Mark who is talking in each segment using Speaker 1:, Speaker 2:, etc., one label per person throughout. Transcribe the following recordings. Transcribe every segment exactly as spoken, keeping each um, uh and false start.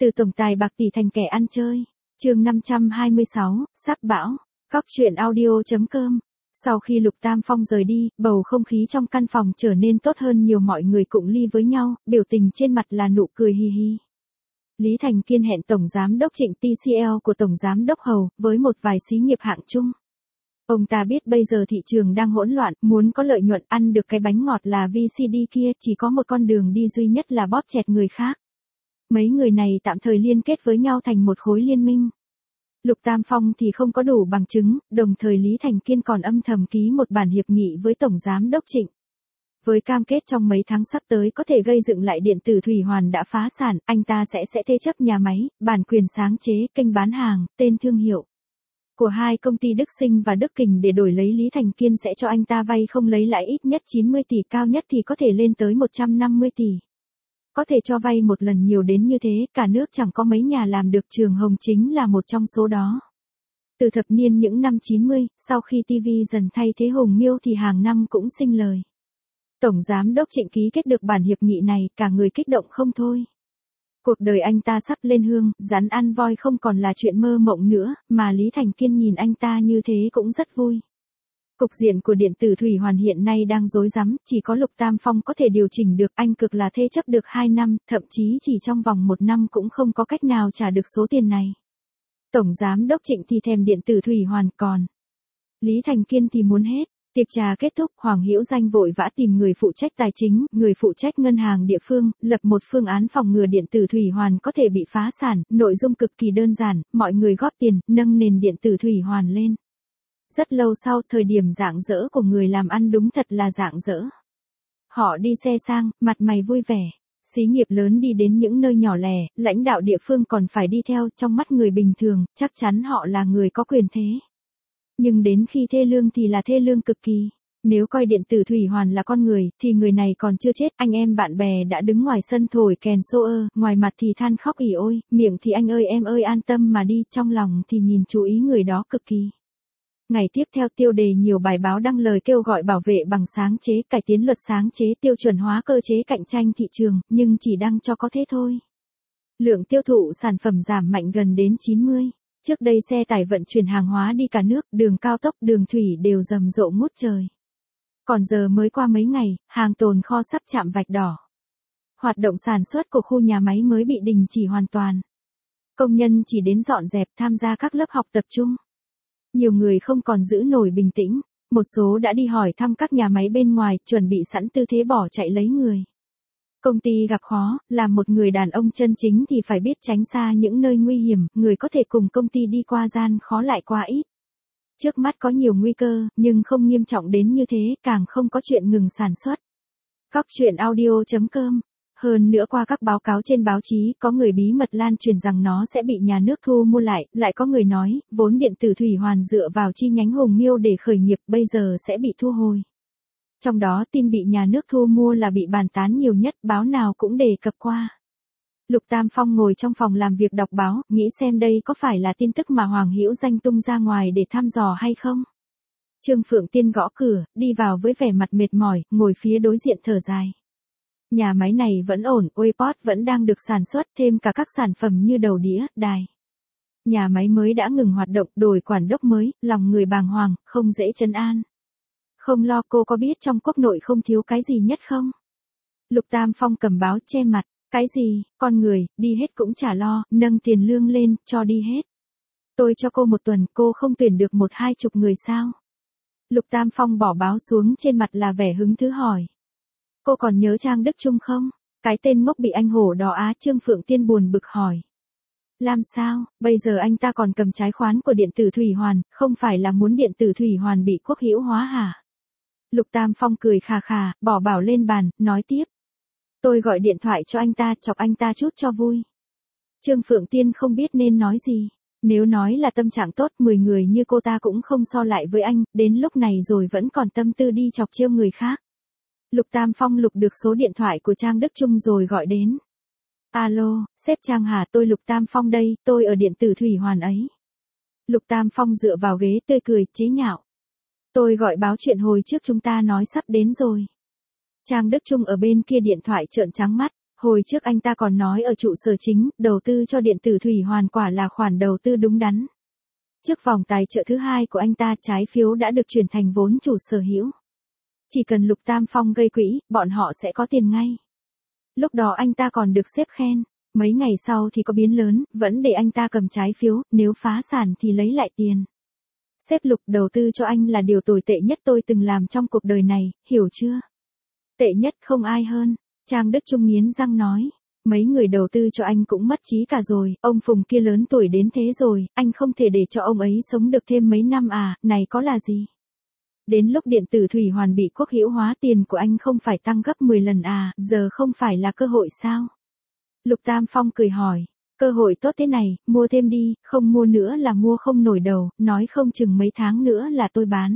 Speaker 1: Từ tổng tài bạc tỷ thành kẻ ăn chơi. Chương năm trăm hai mươi sáu, sắc bão. Cóc truyện audio chấm com. Sau khi Lục Tam Phong rời đi, bầu không khí trong căn phòng trở nên tốt hơn nhiều, mọi người cụng ly với nhau, biểu tình trên mặt là nụ cười hi hi. Lý Thành Kiên hẹn Tổng Giám đốc Trịnh tê xê lờ của Tổng Giám đốc Hầu, với một vài xí nghiệp hạng chung. Ông ta biết bây giờ thị trường đang hỗn loạn, muốn có lợi nhuận ăn được cái bánh ngọt là vê xê đê kia, chỉ có một con đường đi duy nhất là bóp chẹt người khác. Mấy người này tạm thời liên kết với nhau thành một khối liên minh. Lục Tam Phong thì không có đủ bằng chứng, đồng thời Lý Thành Kiên còn âm thầm ký một bản hiệp nghị với Tổng Giám đốc Trịnh. Với cam kết trong mấy tháng sắp tới có thể gây dựng lại điện tử Thủy Hoàn đã phá sản, anh ta sẽ sẽ thế chấp nhà máy, bản quyền sáng chế, kênh bán hàng, tên thương hiệu của hai công ty Đức Sinh và Đức Kình để đổi lấy. Lý Thành Kiên sẽ cho anh ta vay không lấy lãi, ít nhất chín mươi tỷ, cao nhất thì có thể lên tới một trăm năm mươi tỷ. Có thể cho vay một lần nhiều đến như thế, cả nước chẳng có mấy nhà làm được, Trường Hồng chính là một trong số đó. Từ thập niên những năm chín mươi, sau khi ti vi dần thay thế Hùng Miêu thì hàng năm cũng sinh lời. Tổng Giám đốc Trịnh ký kết được bản hiệp nghị này, cả người kích động không thôi. Cuộc đời anh ta sắp lên hương, rắn ăn voi không còn là chuyện mơ mộng nữa, mà Lý Thành Kiên nhìn anh ta như thế cũng rất vui. Cục diện của điện tử Thủy Hoàn hiện nay đang rối rắm, chỉ có Lục Tam Phong có thể điều chỉnh được, anh cực là thế chấp được hai năm, thậm chí chỉ trong vòng một năm cũng không có cách nào trả được số tiền này. Tổng Giám đốc Trịnh thì thèm điện tử Thủy Hoàn, còn Lý Thành Kiên thì muốn hết. Tiệc trà kết thúc, Hoàng Hữu Danh vội vã tìm người phụ trách tài chính, người phụ trách ngân hàng địa phương, lập một phương án phòng ngừa điện tử Thủy Hoàn có thể bị phá sản, nội dung cực kỳ đơn giản, mọi người góp tiền, nâng nền điện tử Thủy Hoàn lên. Rất lâu sau, thời điểm rạng rỡ của người làm ăn đúng thật là rạng rỡ. Họ đi xe sang, mặt mày vui vẻ. Xí nghiệp lớn đi đến những nơi nhỏ lẻ, lãnh đạo địa phương còn phải đi theo, trong mắt người bình thường, chắc chắn họ là người có quyền thế. Nhưng đến khi thê lương thì là thê lương cực kỳ. Nếu coi điện tử Thủy Hoàn là con người, thì người này còn chưa chết, anh em bạn bè đã đứng ngoài sân thổi kèn xô ơ, ngoài mặt thì than khóc ỉ ôi, miệng thì anh ơi em ơi an tâm mà đi, trong lòng thì nhìn chú ý người đó cực kỳ. Ngày tiếp theo tiêu đề nhiều bài báo đăng lời kêu gọi bảo vệ bằng sáng chế, cải tiến luật sáng chế, tiêu chuẩn hóa cơ chế cạnh tranh thị trường, nhưng chỉ đăng cho có thế thôi. Lượng tiêu thụ sản phẩm giảm mạnh gần đến chín mươi. Trước đây xe tải vận chuyển hàng hóa đi cả nước, đường cao tốc, đường thủy đều rầm rộ ngút trời. Còn giờ mới qua mấy ngày, hàng tồn kho sắp chạm vạch đỏ. Hoạt động sản xuất của khu nhà máy mới bị đình chỉ hoàn toàn. Công nhân chỉ đến dọn dẹp, tham gia các lớp học tập trung. Nhiều người không còn giữ nổi bình tĩnh, một số đã đi hỏi thăm các nhà máy bên ngoài, chuẩn bị sẵn tư thế bỏ chạy lấy người. Công ty gặp khó, làm một người đàn ông chân chính thì phải biết tránh xa những nơi nguy hiểm, người có thể cùng công ty đi qua gian khó lại quá ít. Trước mắt có nhiều nguy cơ, nhưng không nghiêm trọng đến như thế, càng không có chuyện ngừng sản xuất. Cóc truyện audio chấm com. Hơn nữa qua các báo cáo trên báo chí, có người bí mật lan truyền rằng nó sẽ bị nhà nước thu mua lại, lại có người nói, vốn điện tử Thủy Hoàn dựa vào chi nhánh Hùng Miêu để khởi nghiệp bây giờ sẽ bị thu hồi. Trong đó tin bị nhà nước thu mua là bị bàn tán nhiều nhất, báo nào cũng đề cập qua. Lục Tam Phong ngồi trong phòng làm việc đọc báo, nghĩ xem đây có phải là tin tức mà Hoàng Hữu Danh tung ra ngoài để thăm dò hay không. Trương Phượng Tiên gõ cửa, đi vào với vẻ mặt mệt mỏi, ngồi phía đối diện thở dài. Nhà máy này vẫn ổn, Wayport vẫn đang được sản xuất, thêm cả các sản phẩm như đầu đĩa, đài. Nhà máy mới đã ngừng hoạt động, đổi quản đốc mới, lòng người bàng hoàng, không dễ trấn an. Không lo, cô có biết trong quốc nội không thiếu cái gì nhất không? Lục Tam Phong cầm báo che mặt, cái gì, con người, đi hết cũng chả lo, nâng tiền lương lên, cho đi hết. Tôi cho cô một tuần, cô không tuyển được một hai chục người sao? Lục Tam Phong bỏ báo xuống, trên mặt là vẻ hứng thú hỏi. Cô còn nhớ Trang Đức Trung không? Cái tên ngốc bị anh hổ đỏ á, Trương Phượng Tiên buồn bực hỏi. Làm sao, bây giờ anh ta còn cầm trái khoán của điện tử Thủy Hoàn, không phải là muốn điện tử Thủy Hoàn bị quốc hữu hóa hả? Lục Tam Phong cười khà khà, bỏ bảo lên bàn, nói tiếp. Tôi gọi điện thoại cho anh ta, chọc anh ta chút cho vui. Trương Phượng Tiên không biết nên nói gì. Nếu nói là tâm trạng tốt, mười người như cô ta cũng không so lại với anh, đến lúc này rồi vẫn còn tâm tư đi chọc trêu người khác. Lục Tam Phong lục được số điện thoại của Trang Đức Trung rồi gọi đến. Alo, sếp Trang hả, tôi Lục Tam Phong đây, tôi ở điện tử Thủy Hoàn ấy. Lục Tam Phong dựa vào ghế tươi cười, chế nhạo. Tôi gọi báo chuyện hồi trước chúng ta nói sắp đến rồi. Trang Đức Trung ở bên kia điện thoại trợn trắng mắt, Hồi trước anh ta còn nói ở trụ sở chính, đầu tư cho điện tử thủy hoàn quả là khoản đầu tư đúng đắn. Trước vòng tài trợ thứ hai của anh ta, trái phiếu đã được chuyển thành vốn chủ sở hữu. Chỉ cần Lục Tam Phong gây quỹ, bọn họ sẽ có tiền ngay. Lúc đó anh ta còn được sếp khen. Mấy ngày sau thì có biến lớn, vẫn để anh ta cầm trái phiếu, nếu phá sản thì lấy lại tiền. Sếp Lục, đầu tư cho anh là điều tồi tệ nhất tôi từng làm trong cuộc đời này, hiểu chưa? Tệ nhất không ai hơn. Trang Đức Trung nghiến răng nói. Mấy người đầu tư cho anh cũng mất trí cả rồi, ông Phùng kia lớn tuổi đến thế rồi, anh không thể để cho ông ấy sống được thêm mấy năm à, này có là gì? Đến lúc điện tử thủy hoàn bị quốc hữu hóa, tiền của anh không phải tăng gấp mười lần à, giờ không phải là cơ hội sao? Lục Tam Phong cười hỏi, cơ hội tốt thế này, mua thêm đi, không mua nữa là mua không nổi đầu, nói không chừng mấy tháng nữa là tôi bán.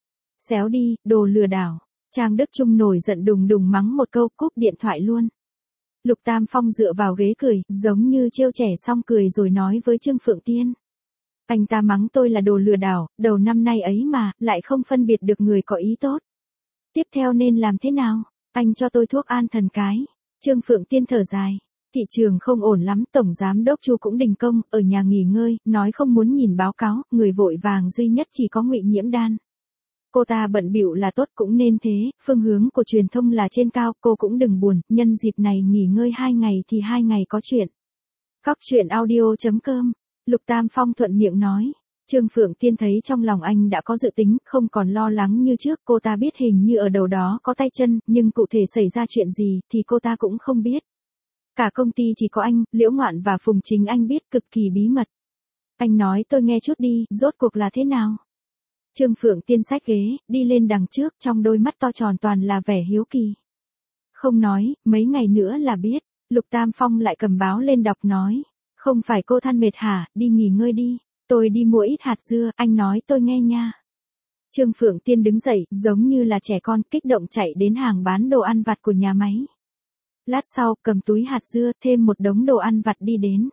Speaker 1: Xéo đi, đồ lừa đảo. Trang Đức Trung nổi giận đùng đùng mắng một câu, cúp điện thoại luôn. Lục Tam Phong dựa vào ghế cười, giống như trêu trẻ xong cười rồi nói với Trương Phượng Tiên. Anh ta mắng tôi là đồ lừa đảo, đầu năm nay ấy mà, lại không phân biệt được người có ý tốt. Tiếp theo nên làm thế nào? Anh cho tôi thuốc an thần cái. Trương Phượng Tiên thở dài. Thị trường không ổn lắm, Tổng Giám Đốc Chu cũng đình công, ở nhà nghỉ ngơi, nói không muốn nhìn báo cáo, người vội vàng duy nhất chỉ có Ngụy Nhiễm Đan. Cô ta bận bịu là tốt cũng nên thế, phương hướng của truyền thông là trên cao, cô cũng đừng buồn, nhân dịp này nghỉ ngơi hai ngày thì hai ngày có chuyện. Cóc truyện audio chấm com, Lục Tam Phong thuận miệng nói. Trương Phượng Tiên thấy trong lòng anh đã có dự tính, không còn lo lắng như trước, cô ta biết hình như ở đầu đó có tay chân, nhưng cụ thể xảy ra chuyện gì thì cô ta cũng không biết. Cả công ty chỉ có anh, Liễu Ngoạn và Phùng Chính Anh biết, cực kỳ bí mật. Anh nói tôi nghe chút đi, rốt cuộc là thế nào? Trương Phượng Tiên xách ghế, đi lên đằng trước, trong đôi mắt to tròn toàn là vẻ hiếu kỳ. Không nói, mấy ngày nữa là biết. Lục Tam Phong lại cầm báo lên đọc nói. Không phải cô than mệt hả, đi nghỉ ngơi đi. Tôi đi mua ít hạt dưa, anh nói tôi nghe nha. Trương Phượng Tiên đứng dậy, giống như là trẻ con, kích động chạy đến hàng bán đồ ăn vặt của nhà máy. Lát sau, cầm túi hạt dưa, thêm một đống đồ ăn vặt đi đến.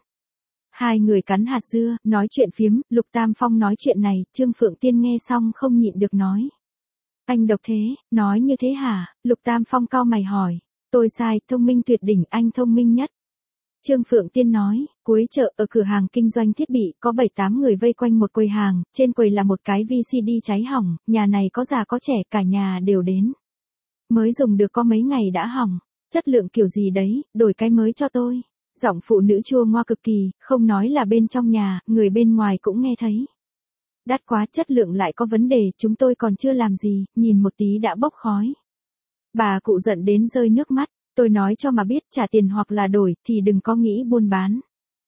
Speaker 1: Hai người cắn hạt dưa, nói chuyện phiếm, Lục Tam Phong nói chuyện này, Trương Phượng Tiên nghe xong không nhịn được nói. Anh độc thế, nói như thế hả? Lục Tam Phong cau mày hỏi. Tôi sai, thông minh tuyệt đỉnh, anh thông minh nhất. Trương Phượng Tiên nói, cuối chợ, ở cửa hàng kinh doanh thiết bị, có bảy tám người vây quanh một quầy hàng, trên quầy là một cái vê xê đê cháy hỏng, nhà này có già có trẻ, cả nhà đều đến. Mới dùng được có mấy ngày đã hỏng, chất lượng kiểu gì đấy, đổi cái mới cho tôi. Giọng phụ nữ chua ngoa cực kỳ, không nói là bên trong nhà, người bên ngoài cũng nghe thấy. Đắt quá, chất lượng lại có vấn đề, chúng tôi còn chưa làm gì, nhìn một tí đã bốc khói. Bà cụ giận đến rơi nước mắt, tôi nói cho mà biết, trả tiền hoặc là đổi, thì đừng có nghĩ buôn bán.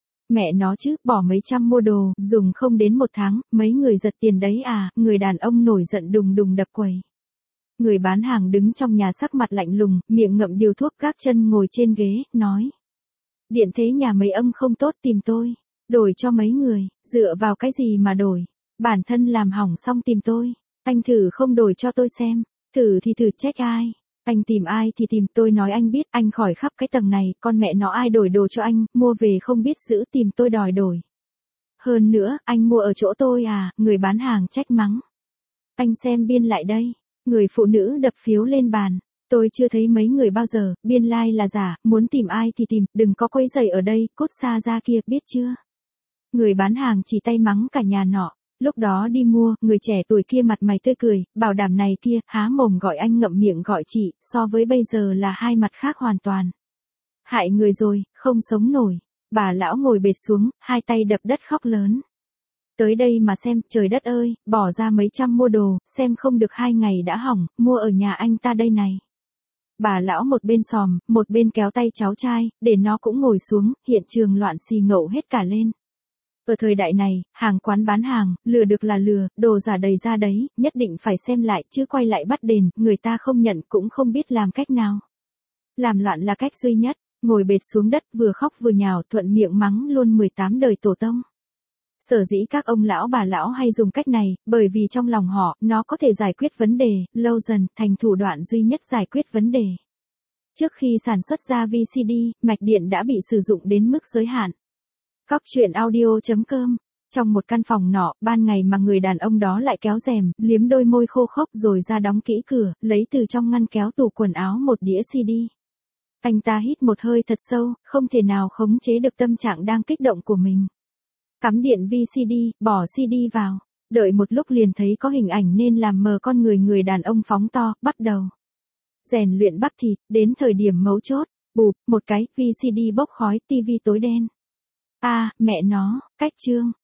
Speaker 1: Mẹ nó chứ, bỏ mấy trăm mua đồ, dùng không đến một tháng, mấy người giật tiền đấy à, người đàn ông nổi giận đùng đùng đập quầy. Người bán hàng đứng trong nhà sắc mặt lạnh lùng, miệng ngậm điều thuốc, gác chân ngồi trên ghế, nói. Điện thế nhà mấy ông không tốt, tìm tôi. Đổi cho mấy người, dựa vào cái gì mà đổi. Bản thân làm hỏng xong tìm tôi. Anh thử không đổi cho tôi xem. Thử thì thử, trách ai. Anh tìm ai thì tìm, tôi nói anh biết, anh khỏi khắp cái tầng này, con mẹ nó ai đổi đồ cho anh, mua về không biết giữ, tìm tôi đòi đổi. Hơn nữa, anh mua ở chỗ tôi à, người bán hàng trách mắng. Anh xem biên lại đây. Người phụ nữ đập phiếu lên bàn. Tôi chưa thấy mấy người bao giờ, biên lai like là giả, muốn tìm ai thì tìm, đừng có quấy rầy ở đây, cút xa ra kia, biết chưa? Người bán hàng chỉ tay mắng cả nhà nọ. Lúc đó đi mua, người trẻ tuổi kia mặt mày tươi cười, bảo đảm này kia, há mồm gọi anh ngậm miệng gọi chị, so với bây giờ là hai mặt khác hoàn toàn. Hại người rồi, không sống nổi. Bà lão ngồi bệt xuống, hai tay đập đất khóc lớn. Tới đây mà xem, trời đất ơi, bỏ ra mấy trăm mua đồ, xem không được hai ngày đã hỏng, mua ở nhà anh ta đây này. Bà lão một bên xòm, một bên kéo tay cháu trai, để nó cũng ngồi xuống, hiện trường loạn xì ngậu hết cả lên. Ở thời đại này, hàng quán bán hàng, lừa được là lừa, đồ giả đầy ra đấy, nhất định phải xem lại, chứ quay lại bắt đền, người ta không nhận cũng không biết làm cách nào. Làm loạn là cách duy nhất, ngồi bệt xuống đất vừa khóc vừa nhào, thuận miệng mắng luôn mười tám đời tổ tông. Sở dĩ các ông lão bà lão hay dùng cách này, bởi vì trong lòng họ, nó có thể giải quyết vấn đề, lâu dần, thành thủ đoạn duy nhất giải quyết vấn đề. Trước khi sản xuất ra vê xê đê, mạch điện đã bị sử dụng đến mức giới hạn. Cóc truyện audio chấm com. Trong một căn phòng nọ, ban ngày mà người đàn ông đó lại kéo rèm, liếm đôi môi khô khốc rồi ra đóng kỹ cửa, lấy từ trong ngăn kéo tủ quần áo một đĩa xê đê. Anh ta hít một hơi thật sâu, không thể nào khống chế được tâm trạng đang kích động của mình. Cắm điện vê xê đê, bỏ xê đê vào. Đợi một lúc liền thấy có hình ảnh nên làm mờ con người người đàn ông phóng to, bắt đầu rèn luyện bắp thịt, đến thời điểm mấu chốt, bụp, một cái, vê xê đê bốc khói, tivi tối đen. A, à, mẹ nó, cách chương.